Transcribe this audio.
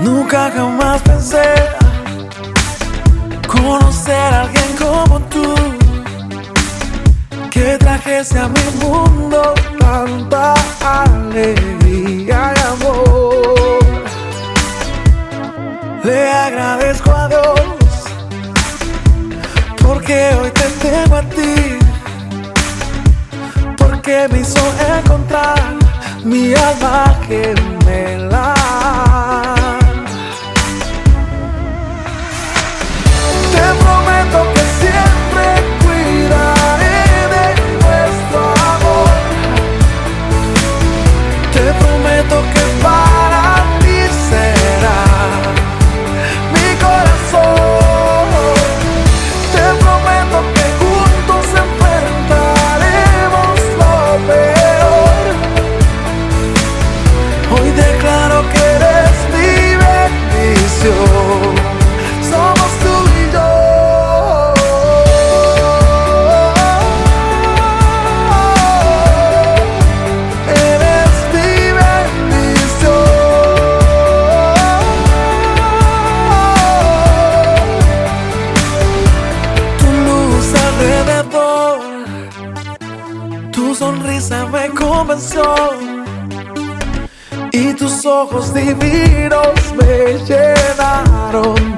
Nunca jamás pensé conocer a alguien como tú, que trajese a mi mundo tanta alegría y amor. Le agradezco a Dios porque hoy te tengo a ti, porque me hizo encontrar mi alma gemela. Te prometo que siempre cuidaré de nuestro amor. Te prometo que para ti será mi corazón. Te prometo que juntos enfrentaremos lo peor. Hoy declaro que eres mi bendición. Somos tú y yo. Eres mi bendición. Tu luz alrededor, tu sonrisa me convenció, y tus ojos divinos me llenaron